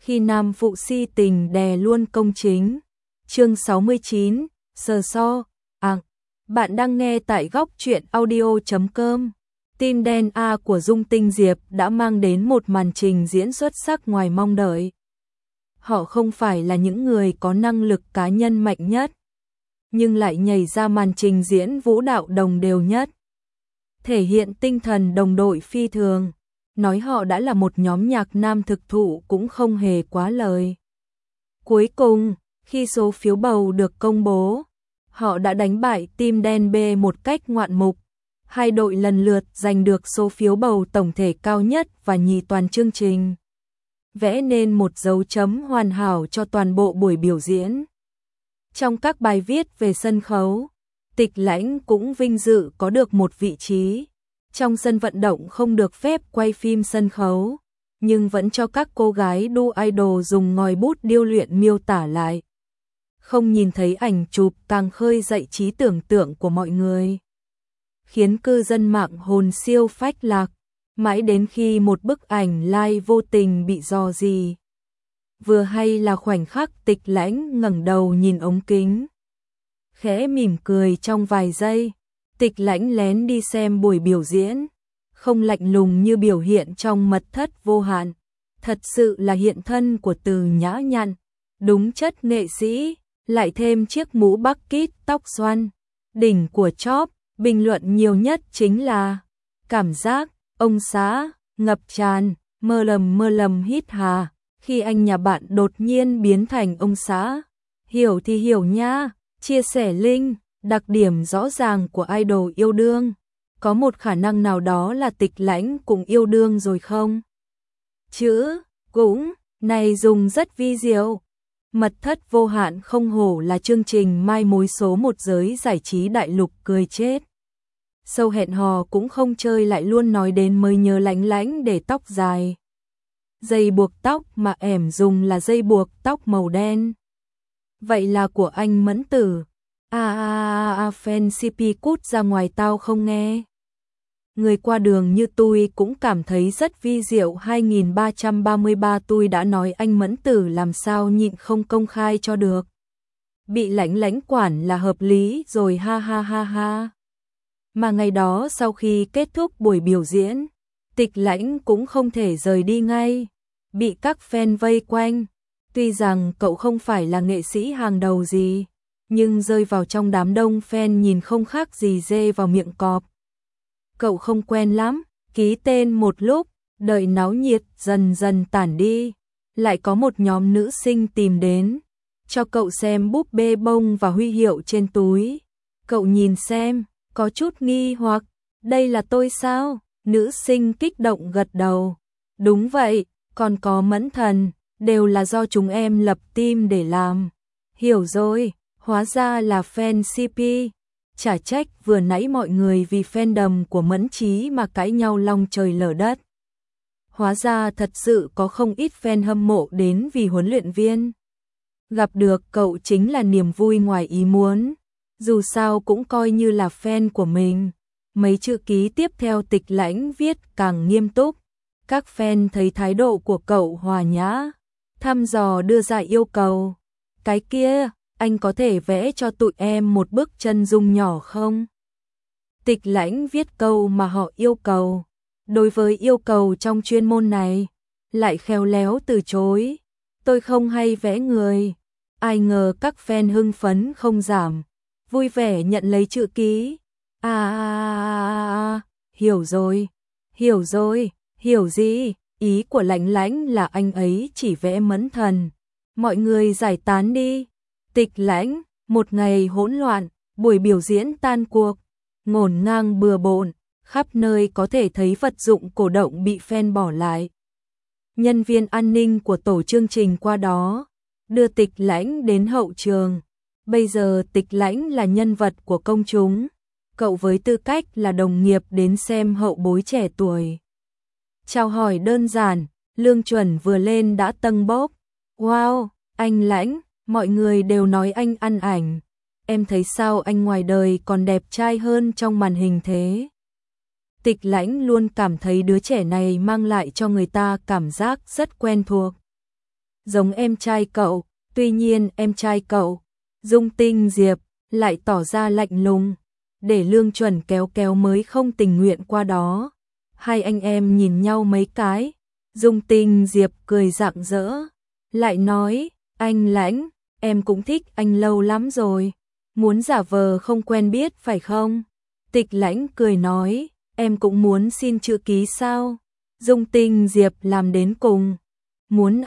khi nam phụ si tình đè luôn công chính. Chương 69, sờ so, bạn đang nghe tại góc truyện audio.com. Tim đen A của Dung Tinh Diệp đã mang đến một màn trình diễn xuất sắc ngoài mong đợi. Họ không phải là những người có năng lực cá nhân mạnh nhất, nhưng lại nhảy ra màn trình diễn vũ đạo đồng đều nhất. Thể hiện tinh thần đồng đội phi thường, nói họ đã là một nhóm nhạc nam thực thụ cũng không hề quá lời. Cuối cùng, khi số phiếu bầu được công bố, họ đã đánh bại Tim đen B một cách ngoạn mục. Hai đội lần lượt giành được số phiếu bầu tổng thể cao nhất và nhì toàn chương trình, vẽ nên một dấu chấm hoàn hảo cho toàn bộ buổi biểu diễn. Trong các bài viết về sân khấu, Tịch Lãnh cũng vinh dự có được một vị trí. Trong sân vận động không được phép quay phim sân khấu, nhưng vẫn cho các cô gái đu idol dùng ngòi bút điêu luyện miêu tả lại. Không nhìn thấy ảnh chụp càng khơi dậy trí tưởng tượng của mọi người, khiến cư dân mạng hồn siêu phách lạc, mãi đến khi một bức ảnh like vô tình bị rò rỉ. Vừa hay là khoảnh khắc Tịch Lãnh ngẩng đầu nhìn ống kính, khẽ mỉm cười trong vài giây. Tịch Lãnh lén đi xem buổi biểu diễn, không lạnh lùng như biểu hiện trong Mật thất vô hạn, thật sự là hiện thân của từ nhã nhặn, đúng chất nghệ sĩ, lại thêm chiếc mũ bucket tóc xoăn, đỉnh của chóp. Bình luận nhiều nhất chính là cảm giác ông xã ngập tràn, mơ lầm hít hà, khi anh nhà bạn đột nhiên biến thành ông xã. Hiểu thì hiểu nha, chia sẻ link. Đặc điểm rõ ràng của idol yêu đương, có một khả năng nào đó là Tịch Lãnh cũng yêu đương rồi không? Chữ cũng này dùng rất vi diệu. Mật thất vô hạn không hổ là chương trình mai mối số một giới giải trí đại lục cười chết. Sâu hẹn hò cũng không chơi lại luôn nói đến mới nhớ Lãnh Lãnh để tóc dài. Dây buộc tóc mà ẻm dùng là dây buộc tóc màu đen. Vậy là của anh Mẫn Tử. Fan CP cút ra ngoài tao không nghe. Người qua đường như tôi cũng cảm thấy rất vi diệu. 2333 tôi đã nói anh Mẫn Tử làm sao nhịn không công khai cho được. Bị Lãnh Lãnh quản là hợp lý rồi ha ha ha ha. Mà ngày đó sau khi kết thúc buổi biểu diễn, Tịch Lãnh cũng không thể rời đi ngay, bị các fan vây quanh. Tuy rằng cậu không phải là nghệ sĩ hàng đầu gì, nhưng rơi vào trong đám đông fan nhìn không khác gì dê vào miệng cọp. Cậu không quen lắm, ký tên một lúc, đợi náo nhiệt dần dần tản đi, lại có một nhóm nữ sinh tìm đến, cho cậu xem búp bê bông và huy hiệu trên túi. Cậu nhìn xem, có chút nghi hoặc, đây là tôi sao? Nữ sinh kích động gật đầu. Đúng vậy, còn có Mẫn Thần, đều là do chúng em lập team để làm. Hiểu rồi. Hóa ra là fan CP, chả trách vừa nãy mọi người vì fandom của Mẫn Chí mà cãi nhau long trời lở đất. Hóa ra thật sự có không ít fan hâm mộ đến vì huấn luyện viên. Gặp được cậu chính là niềm vui ngoài ý muốn, dù sao cũng coi như là fan của mình. Mấy chữ ký tiếp theo Tịch Lãnh viết càng nghiêm túc, các fan thấy thái độ của cậu hòa nhã, thăm dò đưa ra yêu cầu. Cái kia, anh có thể vẽ cho tụi em một bức chân dung nhỏ không? Tịch Lãnh viết câu mà họ yêu cầu. Đối với yêu cầu trong chuyên môn này, lại khéo léo từ chối. Tôi không hay vẽ người. Ai ngờ các fan hưng phấn không giảm, vui vẻ nhận lấy chữ ký. Hiểu rồi, hiểu gì? Ý của Lãnh Lãnh là anh ấy chỉ vẽ Mẫn Thần. Mọi người giải tán đi. Tịch Lãnh, một ngày hỗn loạn, buổi biểu diễn tan cuộc, ngổn ngang bừa bộn, khắp nơi có thể thấy vật dụng cổ động bị fan bỏ lại. Nhân viên an ninh của tổ chương trình qua đó, đưa Tịch Lãnh đến hậu trường. Bây giờ Tịch Lãnh là nhân vật của công chúng, cậu với tư cách là đồng nghiệp đến xem hậu bối trẻ tuổi. Chào hỏi đơn giản, lương chuẩn vừa lên đã tâng bốp. Wow, anh Lãnh. Mọi người đều nói anh ăn ảnh. Em thấy sao anh ngoài đời còn đẹp trai hơn trong màn hình thế? Tịch Lãnh luôn cảm thấy đứa trẻ này mang lại cho người ta cảm giác rất quen thuộc. giống em trai cậu, tuy nhiên em trai cậu, Dung Tinh Diệp, lại tỏ ra lạnh lùng, để Lương Chuẩn kéo kéo mới không tình nguyện qua đó. Hai anh em nhìn nhau mấy cái, Dung Tinh Diệp cười rạng rỡ, lại nói, anh Lãnh, em cũng thích anh lâu lắm rồi, muốn giả vờ không quen biết phải không? Tịch Lãnh cười nói, em cũng muốn xin chữ ký sao? Dung Tinh Diệp làm đến cùng, muốn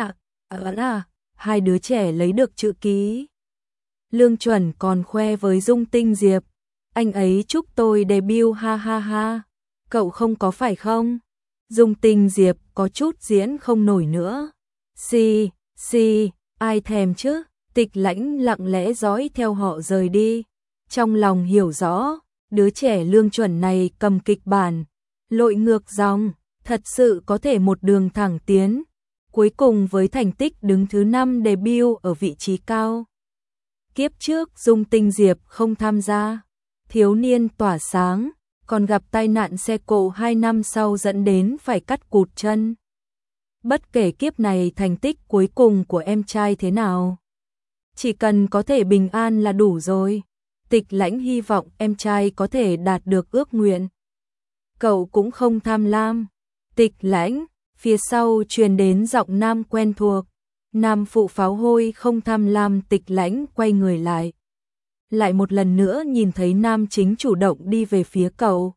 hai đứa trẻ lấy được chữ ký. Lương Chuẩn còn khoe với Dung Tinh Diệp, anh ấy chúc tôi debut ha ha ha, cậu không có phải không? Dung Tinh Diệp có chút diễn không nổi nữa. Si, ai thèm chứ? Tịch Lãnh lặng lẽ dõi theo họ rời đi, trong lòng hiểu rõ, đứa trẻ Lương Chuẩn này cầm kịch bản, lội ngược dòng, thật sự có thể một đường thẳng tiến, cuối cùng với thành tích đứng thứ 5 debut ở vị trí cao. Kiếp trước Dung Tinh Diệp không tham gia, thiếu niên tỏa sáng, còn gặp tai nạn xe cộ 2 năm sau dẫn đến phải cắt cụt chân. Bất kể kiếp này thành tích cuối cùng của em trai thế nào, chỉ cần có thể bình an là đủ rồi. Tịch Lãnh hy vọng em trai có thể đạt được ước nguyện. Cậu cũng không tham lam. Tịch Lãnh, phía sau truyền đến giọng nam quen thuộc. Nam phụ pháo hôi không tham lam. Tịch Lãnh quay người lại. Lại một lần nữa nhìn thấy nam chính chủ động đi về phía cậu.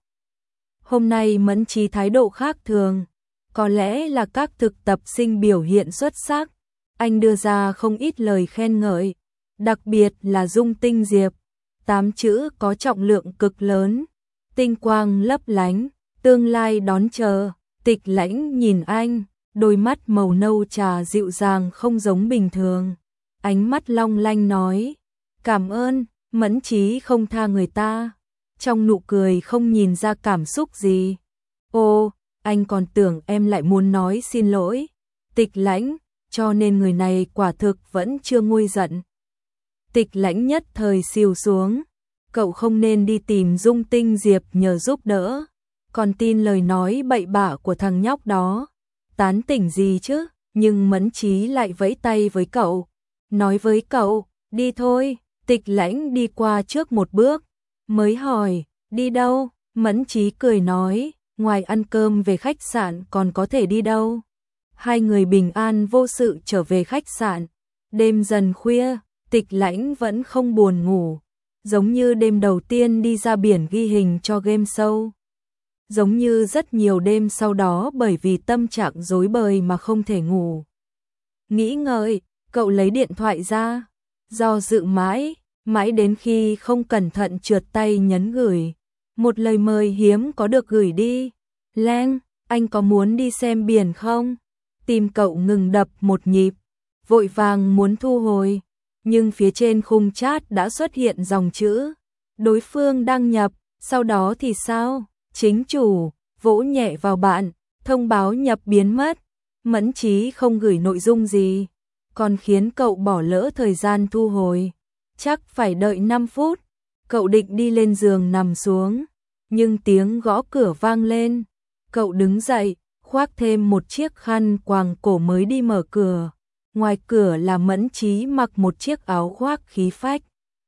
Hôm nay Mẫn Trí thái độ khác thường. Có lẽ là các thực tập sinh biểu hiện xuất sắc. Anh đưa ra không ít lời khen ngợi. Đặc biệt là Dung Tinh Diệp. 8 chữ có trọng lượng cực lớn. Tinh quang lấp lánh, tương lai đón chờ. Tịch Lãnh nhìn anh, đôi mắt màu nâu trà dịu dàng không giống bình thường. Ánh mắt long lanh nói, cảm ơn. Mẫn Trí không tha người ta. Trong nụ cười không nhìn ra cảm xúc gì. Ô, anh còn tưởng em lại muốn nói xin lỗi. Tịch Lãnh, cho nên người này quả thực vẫn chưa nguôi giận. Tịch Lãnh nhất thời xìu xuống. Cậu không nên đi tìm Dung Tinh Diệp nhờ giúp đỡ. Còn tin lời nói bậy bạ của thằng nhóc đó. Tán tỉnh gì chứ? Nhưng Mẫn Trí lại vẫy tay với cậu. Nói với cậu, đi thôi. Tịch Lãnh đi qua trước một bước. Mới hỏi, đi đâu? Mẫn Trí cười nói, ngoài ăn cơm về khách sạn còn có thể đi đâu? Hai người bình an vô sự trở về khách sạn. Đêm dần khuya, Tịch Lãnh vẫn không buồn ngủ. Giống như đêm đầu tiên đi ra biển ghi hình cho game show. Giống như rất nhiều đêm sau đó bởi vì tâm trạng rối bời mà không thể ngủ. Nghĩ ngợi, cậu lấy điện thoại ra. Do dự mãi đến khi không cẩn thận trượt tay nhấn gửi. Một lời mời hiếm có được gửi đi. Leng, anh có muốn đi xem biển không? Tim cậu ngừng đập một nhịp, vội vàng muốn thu hồi. Nhưng phía trên khung chat đã xuất hiện dòng chữ. Đối phương đăng nhập, sau đó thì sao? Chính chủ, vỗ nhẹ vào bạn, thông báo nhập biến mất. Mẫn Trí không gửi nội dung gì, còn khiến cậu bỏ lỡ thời gian thu hồi. Chắc phải đợi 5 phút, cậu định đi lên giường nằm xuống. Nhưng tiếng gõ cửa vang lên, cậu đứng dậy, khoác thêm một chiếc khăn quàng cổ mới đi mở cửa. Ngoài cửa là Mẫn Trí mặc một chiếc áo khoác khí phách.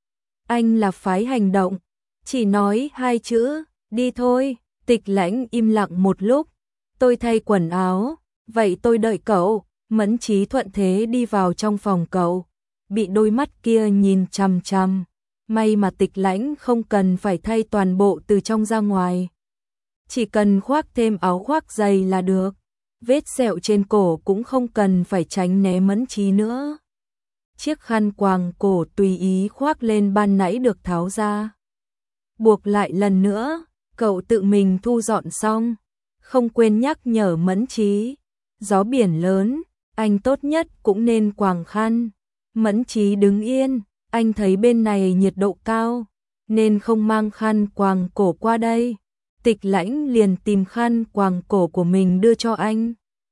Anh là phái hành động, chỉ nói 2 chữ, đi thôi. Tịch Lãnh im lặng một lúc, tôi thay quần áo, vậy tôi đợi cậu. Mẫn Trí thuận thế đi vào trong phòng cậu, bị đôi mắt kia nhìn chằm chằm. May mà Tịch Lãnh không cần phải thay toàn bộ từ trong ra ngoài, chỉ cần khoác thêm áo khoác dày là được. Vết sẹo trên cổ cũng không cần phải tránh né Mẫn Trí nữa. Chiếc khăn quàng cổ tùy ý khoác lên ban nãy được tháo ra, buộc lại lần nữa. Cậu tự mình thu dọn xong, không quên nhắc nhở Mẫn Trí. Gió biển lớn, anh tốt nhất cũng nên quàng khăn. Mẫn Trí đứng yên, anh thấy bên này nhiệt độ cao, nên không mang khăn quàng cổ qua đây. Tịch Lãnh liền tìm khăn quàng cổ của mình đưa cho anh.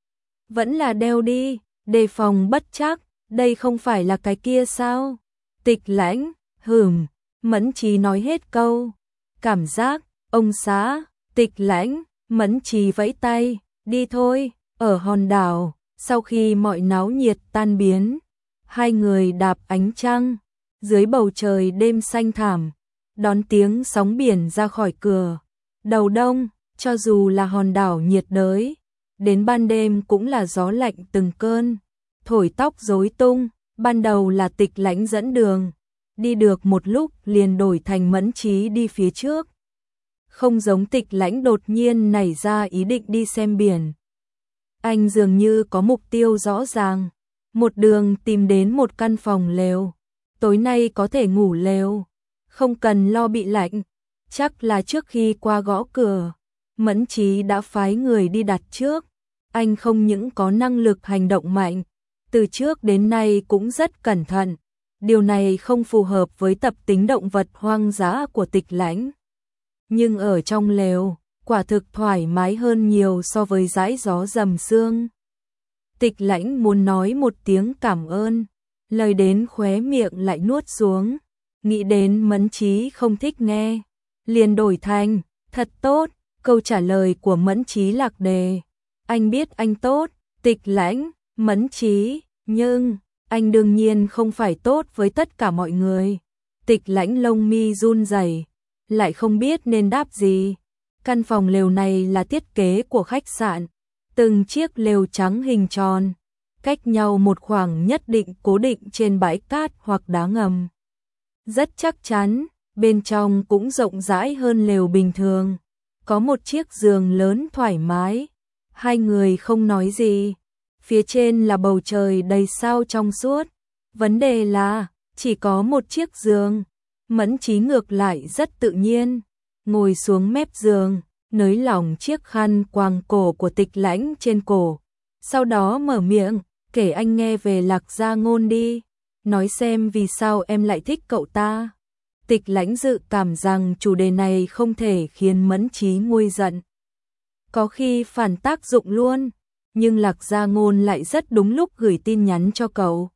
Vẫn là đeo đi, đề phòng bất trắc, đây không phải là cái kia sao? Tịch Lãnh, Mẫn Trí nói hết câu. Cảm giác, ông xã. Tịch Lãnh, Mẫn Trí vẫy tay, đi thôi, ở hòn đảo, Sau khi mọi náo nhiệt tan biến, hai người đạp ánh trăng, dưới bầu trời đêm xanh thẳm, đón tiếng sóng biển ra khỏi cửa. Đầu đông, cho dù là hòn đảo nhiệt đới, đến ban đêm cũng là gió lạnh từng cơn, thổi tóc rối tung. Ban đầu là Tịch Lãnh dẫn đường, đi được một lúc liền đổi thành Mẫn Trí đi phía trước. Không giống Tịch Lãnh đột nhiên nảy ra ý định đi xem biển. Anh dường như có mục tiêu rõ ràng, một đường tìm đến một căn phòng lều. Tối nay có thể ngủ lều, không cần lo bị lạnh. Chắc là trước khi qua gõ cửa, Mẫn Trí đã phái người đi đặt trước. Anh không những có năng lực hành động mạnh, từ trước đến nay cũng rất cẩn thận. Điều này không phù hợp với tập tính động vật hoang dã của Tịch Lãnh. Nhưng ở trong lều, quả thực thoải mái hơn nhiều so với dãi gió rầm sương. Tịch Lãnh muốn nói một tiếng cảm ơn, lời đến khóe miệng lại nuốt xuống, nghĩ đến Mẫn Trí không thích nghe, liền đổi thành, thật tốt. Câu trả lời của Mẫn Trí lạc đề, anh biết anh tốt. Tịch Lãnh, Mẫn Trí, nhưng anh đương nhiên không phải tốt với tất cả mọi người. Tịch Lãnh lông mi run rẩy, lại không biết nên đáp gì. Căn phòng lều này là thiết kế của khách sạn, từng chiếc lều trắng hình tròn, cách nhau một khoảng nhất định cố định trên bãi cát hoặc đá ngầm. Rất chắc chắn, bên trong cũng rộng rãi hơn lều bình thường. Có một chiếc giường lớn thoải mái, hai người không nói gì. Phía trên là bầu trời đầy sao trong suốt. Vấn đề là, chỉ có một chiếc giường. Mẫn Trí ngược lại rất tự nhiên, ngồi xuống mép giường, nới lỏng chiếc khăn quàng cổ của Tịch Lãnh trên cổ. Sau đó mở miệng, kể anh nghe về Lạc Gia Ngôn đi, nói xem vì sao em lại thích cậu ta. Tịch Lãnh dự cảm rằng chủ đề này không thể khiến Mẫn Trí nguôi giận. Có khi phản tác dụng luôn, nhưng Lạc Gia Ngôn lại rất đúng lúc gửi tin nhắn cho cậu.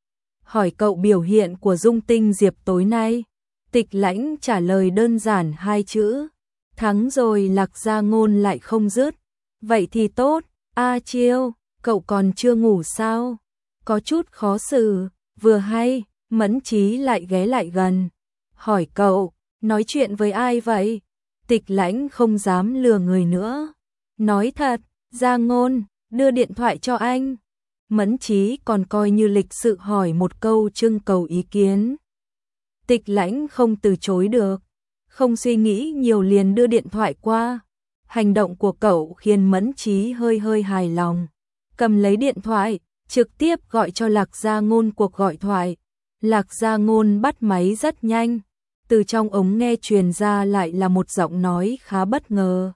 Hỏi cậu biểu hiện của Dung Tinh Diệp tối nay. Tịch Lãnh trả lời đơn giản hai chữ, thắng rồi. Lạc Gia Ngôn lại không dứt, vậy thì tốt. A Chiêu, cậu còn chưa ngủ sao? Có chút khó xử. Vừa hay, Mẫn Trí lại ghé lại gần, hỏi cậu, nói chuyện với ai vậy? Tịch Lãnh không dám lừa người nữa, nói thật. Gia Ngôn đưa điện thoại cho anh. Mẫn Trí còn coi như lịch sự hỏi một câu trưng cầu ý kiến. Tịch Lãnh không từ chối được, không suy nghĩ nhiều liền đưa điện thoại qua. Hành động của cậu khiến Mẫn Trí hơi hài lòng, cầm lấy điện thoại, trực tiếp gọi cho Lạc Gia Ngôn cuộc gọi thoại. Lạc Gia Ngôn bắt máy rất nhanh, từ trong ống nghe truyền ra lại là một giọng nói khá bất ngờ.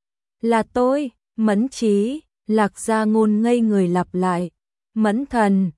Là tôi, Mẫn Trí. Lạc Gia Ngôn ngây người lặp lại, Mẫn thần.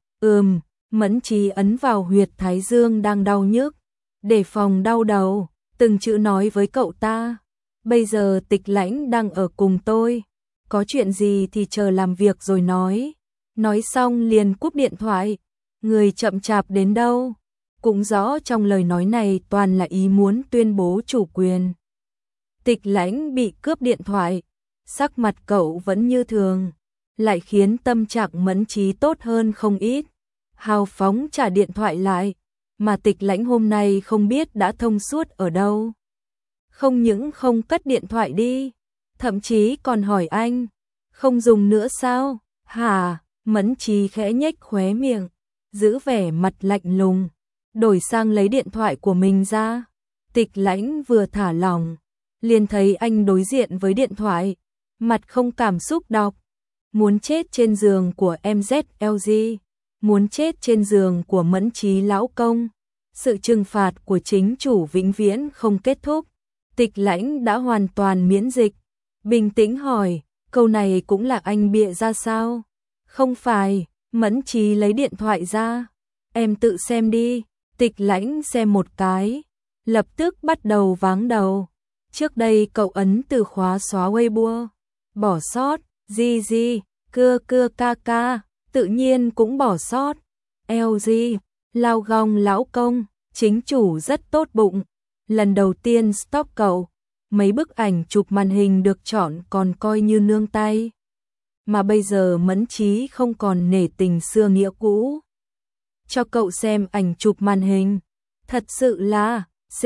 Mẫn Trí ấn vào huyệt thái dương đang đau nhức, để phòng đau đầu, từng chữ nói với cậu ta, bây giờ Tịch Lãnh đang ở cùng tôi, có chuyện gì thì chờ làm việc rồi nói. Nói xong liền cúp điện thoại. Người chậm chạp đến đâu, cũng rõ trong lời nói này toàn là ý muốn tuyên bố chủ quyền. Tịch Lãnh bị cướp điện thoại, sắc mặt cậu vẫn như thường, lại khiến tâm trạng Mẫn Trí tốt hơn không ít. Hào phóng trả điện thoại lại, mà Tịch Lãnh hôm nay không biết đã thông suốt ở đâu. Không những không cất điện thoại đi, thậm chí còn hỏi anh, không dùng nữa sao? Hả? Mẫn Trí khẽ nhếch khóe miệng, giữ vẻ mặt lạnh lùng, đổi sang lấy điện thoại của mình ra. Tịch Lãnh vừa thả lỏng, liền thấy anh đối diện với điện thoại, mặt không cảm xúc đọc, muốn chết trên giường của MZLG, muốn chết trên giường của Mẫn Trí lão công. Sự trừng phạt của chính chủ vĩnh viễn không kết thúc. Tịch Lãnh đã hoàn toàn miễn dịch, bình tĩnh hỏi, câu này cũng là anh bịa ra sao? Không phải. Mẫn Trí lấy điện thoại ra, em tự xem đi. Tịch Lãnh xem một cái, lập tức bắt đầu váng đầu. Trước đây cậu ấn từ khóa xóa Weibo, bỏ sót, gì, cưa ca, tự nhiên cũng bỏ sót. LG, lao gong lão công, chính chủ rất tốt bụng. Lần đầu tiên stalk cậu, mấy bức ảnh chụp màn hình được chọn còn coi như nương tay. mà bây giờ Mẫn Chí không còn nể tình xưa nghĩa cũ. Cho cậu xem ảnh chụp màn hình. Thật sự là,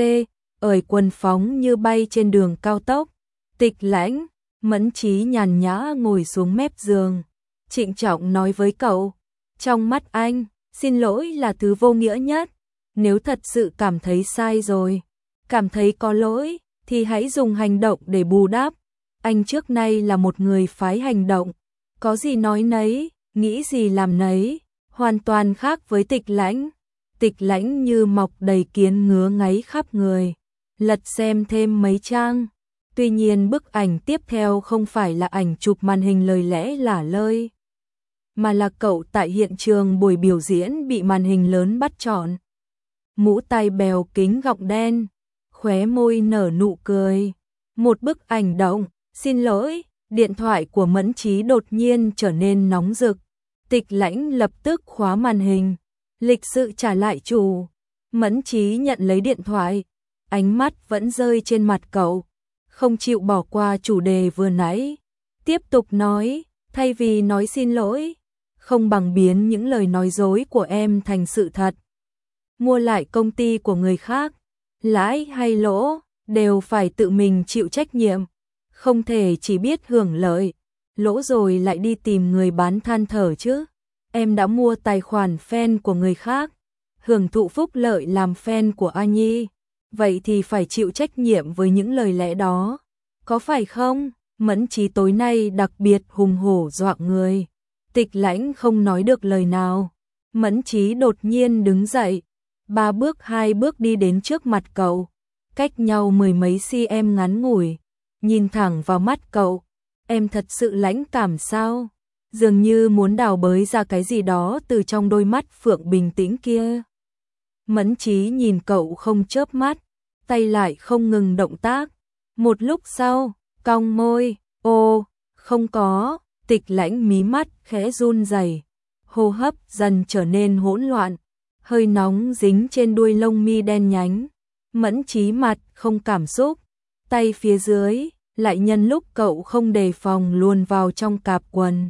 ởi quần phóng như bay trên đường cao tốc. Tịch Lãnh, Mẫn Chí nhàn nhã ngồi xuống mép giường, trịnh trọng nói với cậu. Trong mắt anh, xin lỗi là thứ vô nghĩa nhất. Nếu thật sự cảm thấy sai rồi, cảm thấy có lỗi, thì hãy dùng hành động để bù đắp. Anh trước nay là một người phái hành động, có gì nói nấy, nghĩ gì làm nấy, hoàn toàn khác với Tịch Lãnh. Tịch Lãnh như mọc đầy kiến ngứa ngáy khắp người, lật xem thêm mấy trang. Tuy nhiên bức ảnh tiếp theo không phải là ảnh chụp màn hình lời lẽ lả lơi, mà là cậu tại hiện trường buổi biểu diễn bị màn hình lớn bắt trọn. Mũ tai bèo, kính gọng đen, khóe môi nở nụ cười. Một bức ảnh động, xin lỗi, điện thoại của Mẫn Chí đột nhiên trở nên nóng rực. Tịch Lãnh lập tức khóa màn hình, lịch sự trả lại chủ. Mẫn Chí nhận lấy điện thoại, ánh mắt vẫn rơi trên mặt cậu, không chịu bỏ qua chủ đề vừa nãy. Tiếp tục nói, thay vì nói xin lỗi, không bằng biến những lời nói dối của em thành sự thật. Mua lại công ty của người khác, lãi hay lỗ, đều phải tự mình chịu trách nhiệm. Không thể chỉ biết hưởng lợi, lỗ rồi lại đi tìm người bán than thở chứ. Em đã mua tài khoản fan của người khác, hưởng thụ phúc lợi làm fan của A Nhi, vậy thì phải chịu trách nhiệm với những lời lẽ đó, có phải không? Mẫn Chí tối nay đặc biệt hùng hổ dọa người. Tịch Lãnh không nói được lời nào. Mẫn Chí đột nhiên đứng dậy, 3 bước 2 bước đi đến trước mặt cậu, cách nhau mười mấy cm ngắn ngủi, nhìn thẳng vào mắt cậu. Em thật sự lãnh cảm sao? Dường như muốn đào bới ra cái gì đó từ trong đôi mắt phượng bình tĩnh kia. Mẫn Chí nhìn cậu không chớp mắt, tay lại không ngừng động tác. Một lúc sau, cong môi, ô, không có. Tịch Lãnh mí mắt khẽ run rẩy, hô hấp dần trở nên hỗn loạn, hơi nóng dính trên đuôi lông mi đen nhánh. Mẫn Chí mặt không cảm xúc, tay phía dưới lại nhân lúc cậu không đề phòng luồn vào trong cạp quần.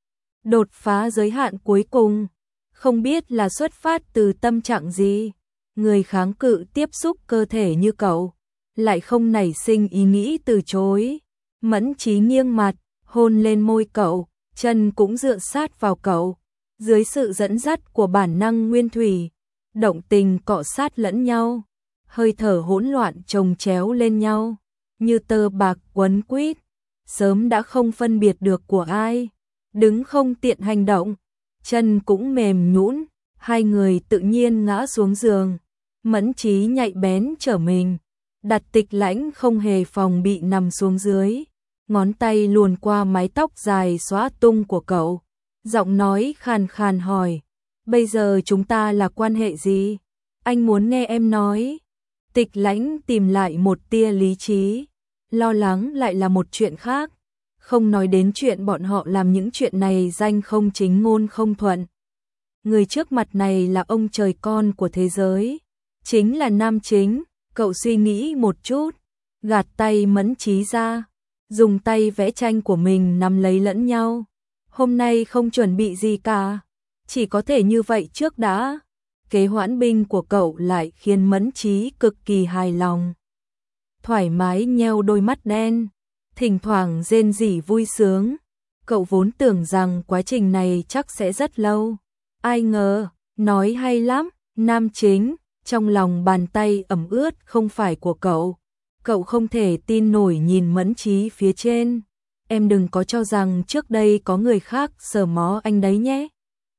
Đột phá giới hạn cuối cùng, không biết là xuất phát từ tâm trạng gì, người kháng cự tiếp xúc cơ thể như cậu, lại không nảy sinh ý nghĩ từ chối. Mẫn Chí nghiêng mặt, hôn lên môi cậu, chân cũng dựa sát vào cậu. Dưới sự dẫn dắt của bản năng nguyên thủy, động tình cọ sát lẫn nhau, hơi thở hỗn loạn chồng chéo lên nhau, như tơ bạc quấn quýt, sớm đã không phân biệt được của ai. Đứng không tiện hành động, chân cũng mềm nhũn, hai người tự nhiên ngã xuống giường. Mẫn Chí nhạy bén trở mình, đặt Tịch Lãnh không hề phòng bị nằm xuống dưới, ngón tay luồn qua mái tóc dài xõa tung của cậu, giọng nói khàn khàn hỏi, bây giờ chúng ta là quan hệ gì? Anh muốn nghe em nói. Tịch Lãnh tìm lại một tia lý trí, lo lắng lại là một chuyện khác, không nói đến chuyện bọn họ làm những chuyện này danh không chính ngôn không thuận. Người trước mặt này là ông trời con của thế giới, chính là nam chính. Cậu suy nghĩ một chút, gạt tay Mẫn Chí ra, dùng tay vẽ tranh của mình nắm lấy lẫn nhau. Hôm nay không chuẩn bị gì cả, chỉ có thể như vậy trước đã. Kế hoãn binh của cậu lại khiến Mẫn Chí cực kỳ hài lòng. Thoải mái nheo đôi mắt đen, thỉnh thoảng rên rỉ vui sướng. Cậu vốn tưởng rằng quá trình này chắc sẽ rất lâu. Ai ngờ, nói hay lắm, nam chính. Trong lòng bàn tay ẩm ướt không phải của cậu. Cậu không thể tin nổi nhìn Mẫn Chí phía trên. Em đừng có cho rằng trước đây có người khác sờ mó anh đấy nhé.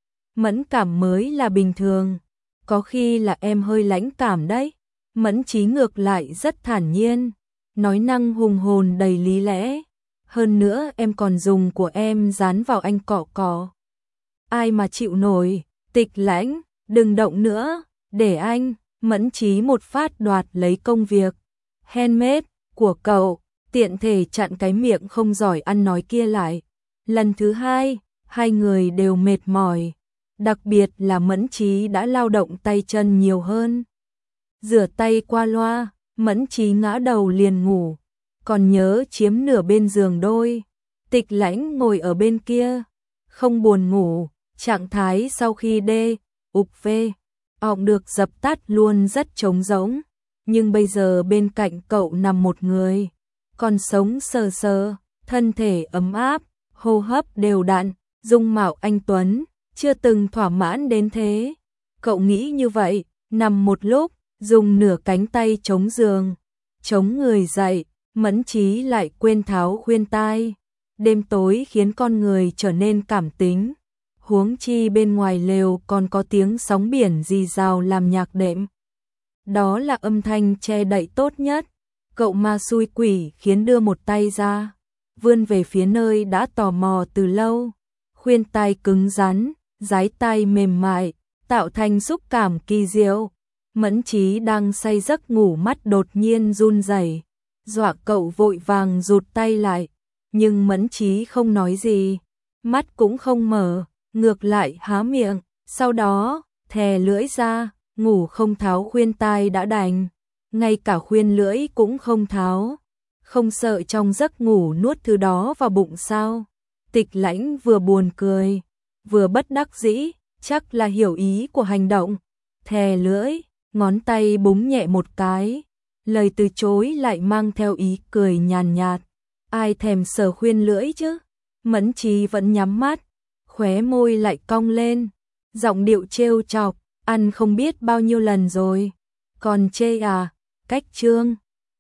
Mẫn cảm mới là bình thường. Có khi là em hơi lãnh cảm đấy. Mẫn Chí ngược lại rất thản nhiên, nói năng hùng hồn đầy lý lẽ. Hơn nữa em còn dùng của em dán vào anh cọ cọ. Ai mà chịu nổi. Tịch Lãnh, đừng động nữa. Để anh. Mẫn Chí một phát đoạt lấy công việc handmade của cậu, tiện thể chặn cái miệng không giỏi ăn nói kia lại. Lần thứ hai, hai người đều mệt mỏi, đặc biệt là Mẫn Chí đã lao động tay chân nhiều hơn. Rửa tay qua loa, Mẫn Chí ngã đầu liền ngủ, còn nhớ chiếm nửa bên giường đôi. Tịch Lãnh ngồi ở bên kia, không buồn ngủ, trạng thái sau khi UV ọng được dập tắt luôn rất trống rỗng, nhưng bây giờ bên cạnh cậu nằm một người, còn sống sờ sờ, thân thể ấm áp, hô hấp đều đặn, dung mạo anh tuấn, chưa từng thỏa mãn đến thế. Cậu nghĩ như vậy, nằm một lúc, dùng nửa cánh tay chống giường, chống người dậy, Mẫn Chí lại quên tháo khuyên tai. Đêm tối khiến con người trở nên cảm tính, huống chi bên ngoài lều còn có tiếng sóng biển rì rào làm nhạc đệm. Đó là âm thanh che đậy tốt nhất. Cậu ma xui quỷ khiến đưa một tay ra, vươn về phía nơi đã tò mò từ lâu. Khuyên tai cứng rắn, dái tai mềm mại, tạo thành xúc cảm kỳ diệu. Mẫn Chí đang say giấc ngủ, mắt đột nhiên run rẩy, dọa cậu vội vàng rụt tay lại. Nhưng Mẫn Chí không nói gì, mắt cũng không mở, ngược lại há miệng, sau đó thè lưỡi ra, ngủ không tháo khuyên tai đã đành, ngay cả khuyên lưỡi cũng không tháo. Không sợ trong giấc ngủ nuốt thứ đó vào bụng sao? Tịch Lãnh vừa buồn cười, vừa bất đắc dĩ, chắc là hiểu ý của hành động. Thè lưỡi, ngón tay búng nhẹ một cái, lời từ chối lại mang theo ý cười nhàn nhạt. Ai thèm sờ khuyên lưỡi chứ? Mẫn Chí vẫn nhắm mắt, khóe môi lại cong lên, giọng điệu trêu chọc, ăn không biết bao nhiêu lần rồi, còn chê à? Cách chương